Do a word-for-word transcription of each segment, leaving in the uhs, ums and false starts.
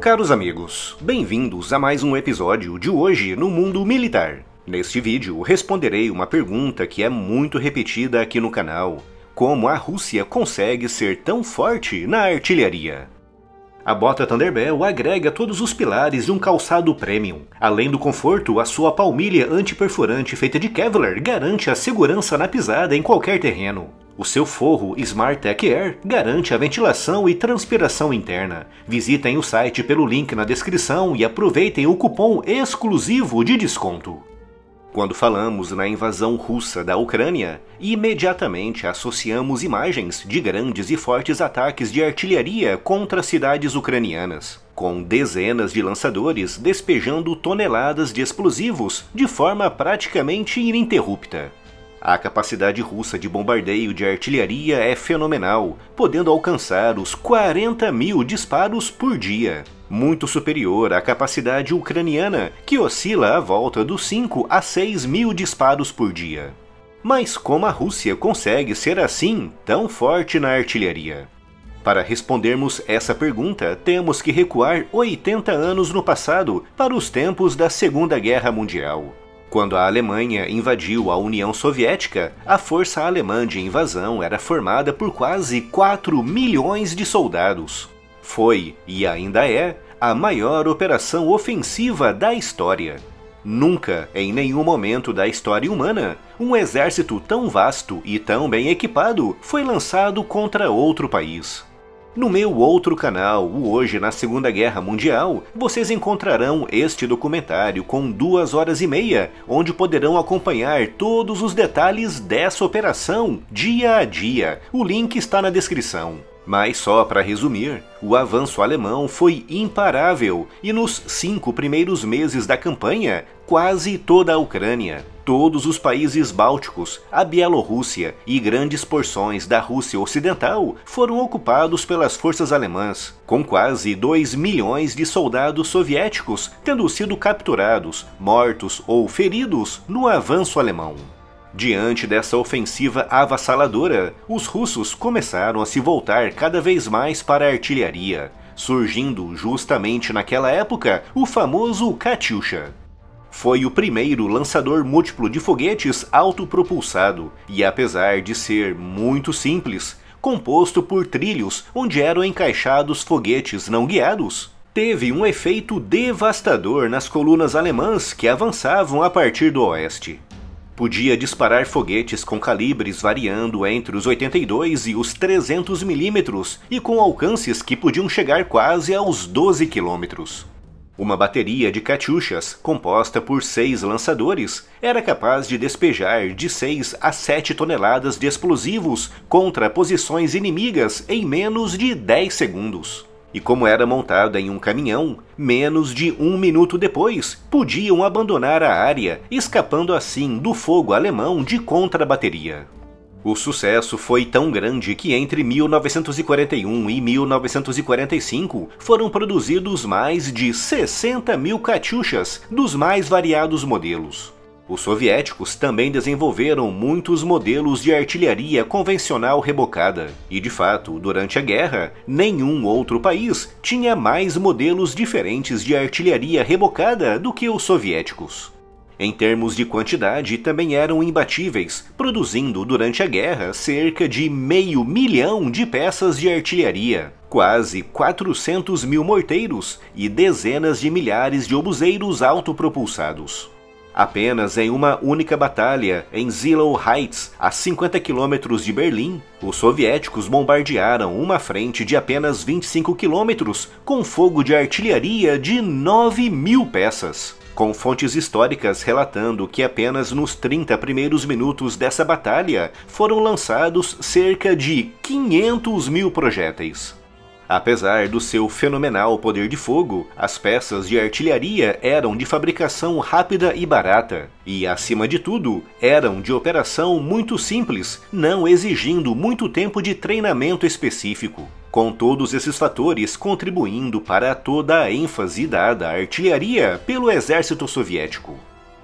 caros amigos, bem-vindos a mais um episódio de Hoje no Mundo Militar. Neste vídeo responderei uma pergunta que é muito repetida aqui no canal: como a Rússia consegue ser tão forte na artilharia? A bota Thunderbell agrega todos os pilares de um calçado premium. Além do conforto, a sua palmilha antiperfurante feita de Kevlar garante a segurança na pisada em qualquer terreno. O seu forro Smart Tech Air garante a ventilação e transpiração interna. Visitem o site pelo link na descrição e aproveitem o cupom exclusivo de desconto. Quando falamos na invasão russa da Ucrânia, imediatamente associamos imagens de grandes e fortes ataques de artilharia contra cidades ucranianas, com dezenas de lançadores despejando toneladas de explosivos de forma praticamente ininterrupta. A capacidade russa de bombardeio de artilharia é fenomenal, podendo alcançar os quarenta mil disparos por dia, muito superior à capacidade ucraniana, que oscila à volta dos cinco a seis mil disparos por dia. Mas como a Rússia consegue ser assim tão forte na artilharia? Para respondermos essa pergunta, temos que recuar oitenta anos no passado, para os tempos da Segunda Guerra Mundial. Quando a Alemanha invadiu a União Soviética, a força alemã de invasão era formada por quase quatro milhões de soldados. Foi, e ainda é, a maior operação ofensiva da história. Nunca, em nenhum momento da história humana, um exército tão vasto e tão bem equipado foi lançado contra outro país. No meu outro canal, o Hoje na Segunda Guerra Mundial, vocês encontrarão este documentário com duas horas e meia, onde poderão acompanhar todos os detalhes dessa operação dia a dia. O link está na descrição. Mas só para resumir, o avanço alemão foi imparável e nos cinco primeiros meses da campanha, quase toda a Ucrânia, todos os países bálticos, a Bielorrússia e grandes porções da Rússia Ocidental foram ocupados pelas forças alemãs, com quase dois milhões de soldados soviéticos tendo sido capturados, mortos ou feridos no avanço alemão. Diante dessa ofensiva avassaladora, os russos começaram a se voltar cada vez mais para a artilharia, surgindo justamente naquela época o famoso Katyusha. Foi o primeiro lançador múltiplo de foguetes autopropulsado e, apesar de ser muito simples, composto por trilhos onde eram encaixados foguetes não guiados, teve um efeito devastador nas colunas alemãs que avançavam a partir do oeste. Podia disparar foguetes com calibres variando entre os oitenta e dois e os trezentos milímetros e com alcances que podiam chegar quase aos doze quilômetros. Uma bateria de Katyushas, composta por seis lançadores, era capaz de despejar de seis a sete toneladas de explosivos contra posições inimigas em menos de dez segundos. E como era montada em um caminhão, menos de um minuto depois, podiam abandonar a área, escapando assim do fogo alemão de contrabateria. O sucesso foi tão grande que entre mil novecentos e quarenta e um e mil novecentos e quarenta e cinco foram produzidos mais de sessenta mil Katyushas dos mais variados modelos. Os soviéticos também desenvolveram muitos modelos de artilharia convencional rebocada, e de fato, durante a guerra, nenhum outro país tinha mais modelos diferentes de artilharia rebocada do que os soviéticos. Em termos de quantidade, também eram imbatíveis, produzindo durante a guerra cerca de meio milhão de peças de artilharia, quase quatrocentos mil morteiros e dezenas de milhares de obuseiros autopropulsados. Apenas em uma única batalha, em Zielona Heights, a cinquenta quilômetros de Berlim, os soviéticos bombardearam uma frente de apenas vinte e cinco quilômetros com fogo de artilharia de nove mil peças, com fontes históricas relatando que apenas nos trinta primeiros minutos dessa batalha foram lançados cerca de quinhentos mil projéteis. Apesar do seu fenomenal poder de fogo, as peças de artilharia eram de fabricação rápida e barata, e, acima de tudo, eram de operação muito simples, não exigindo muito tempo de treinamento específico, com todos esses fatores contribuindo para toda a ênfase dada à artilharia pelo exército soviético.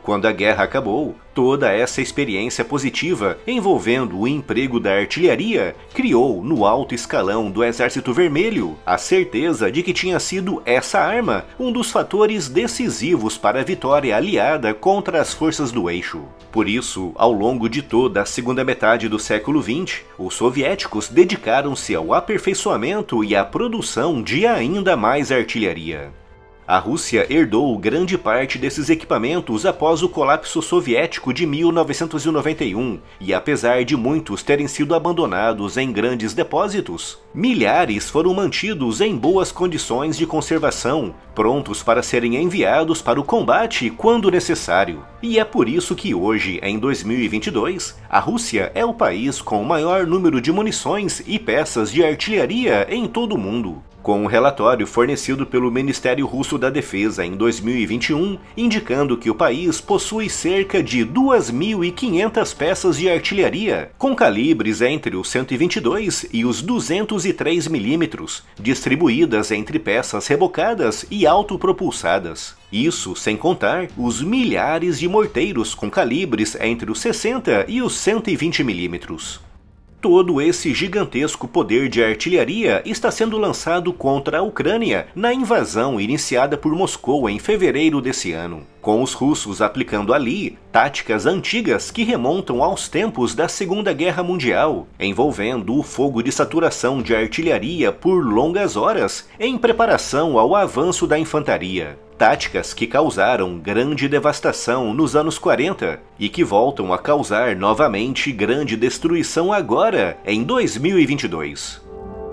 Quando a guerra acabou, toda essa experiência positiva envolvendo o emprego da artilharia criou no alto escalão do Exército Vermelho a certeza de que tinha sido essa arma um dos fatores decisivos para a vitória aliada contra as forças do eixo. Por isso, ao longo de toda a segunda metade do século vinte, os soviéticos dedicaram-se ao aperfeiçoamento e à produção de ainda mais artilharia. A Rússia herdou grande parte desses equipamentos após o colapso soviético de mil novecentos e noventa e um, e apesar de muitos terem sido abandonados em grandes depósitos, milhares foram mantidos em boas condições de conservação, prontos para serem enviados para o combate quando necessário. E é por isso que hoje, em dois mil e vinte e dois, a Rússia é o país com o maior número de munições e peças de artilharia em todo o mundo. Com um relatório fornecido pelo Ministério Russo da Defesa em dois mil e vinte e um, indicando que o país possui cerca de duas mil e quinhentas peças de artilharia, com calibres entre os cento e vinte e dois e os duzentos e três milímetros, distribuídas entre peças rebocadas e autopropulsadas. Isso sem contar os milhares de morteiros com calibres entre os sessenta e os cento e vinte milímetros. Todo esse gigantesco poder de artilharia está sendo lançado contra a Ucrânia na invasão iniciada por Moscou em fevereiro desse ano, com os russos aplicando ali táticas antigas que remontam aos tempos da Segunda Guerra Mundial, envolvendo o fogo de saturação de artilharia por longas horas em preparação ao avanço da infantaria. Táticas que causaram grande devastação nos anos quarenta e que voltam a causar novamente grande destruição agora, em dois mil e vinte e dois.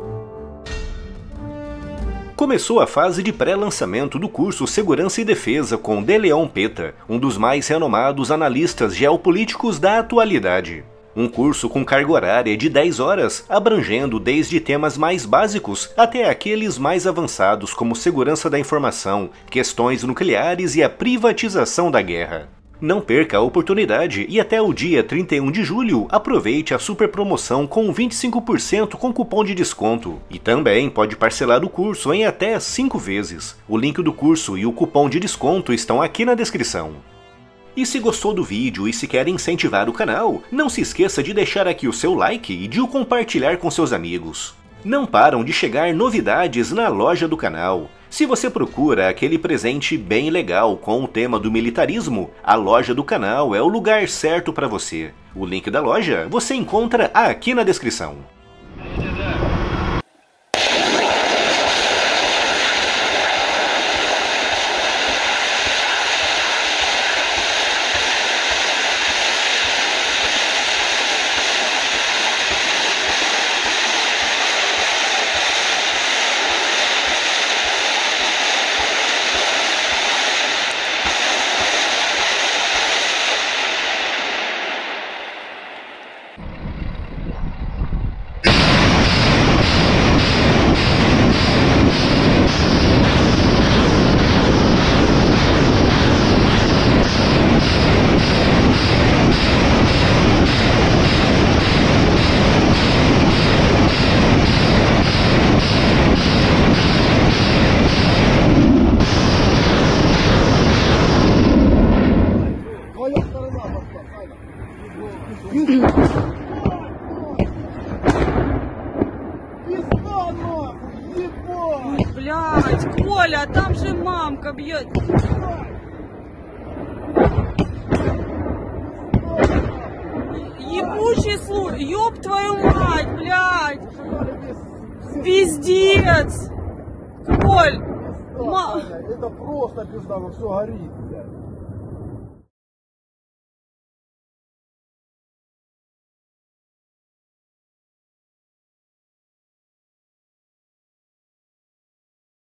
Começou a fase de pré-lançamento do curso Segurança e Defesa com De Leon Peta, um dos mais renomados analistas geopolíticos da atualidade. Um curso com carga horária de dez horas, abrangendo desde temas mais básicos até aqueles mais avançados como segurança da informação, questões nucleares e a privatização da guerra. Não perca a oportunidade e até o dia trinta e um de julho aproveite a super promoção com vinte e cinco por cento com cupom de desconto. E também pode parcelar o curso em até cinco vezes. O link do curso e o cupom de desconto estão aqui na descrição. E se gostou do vídeo e se quer incentivar o canal, não se esqueça de deixar aqui o seu like e de o compartilhar com seus amigos. Não param de chegar novidades na loja do canal. Se você procura aquele presente bem legal com o tema do militarismo, a loja do canal é o lugar certo para você. O link da loja você encontra aqui na descrição. Блядь, Коля, там же мамка бьет. Ебучий слух, ёб твою мать, блядь. Пиздец. Коль. Это просто пизда, все горит, блядь.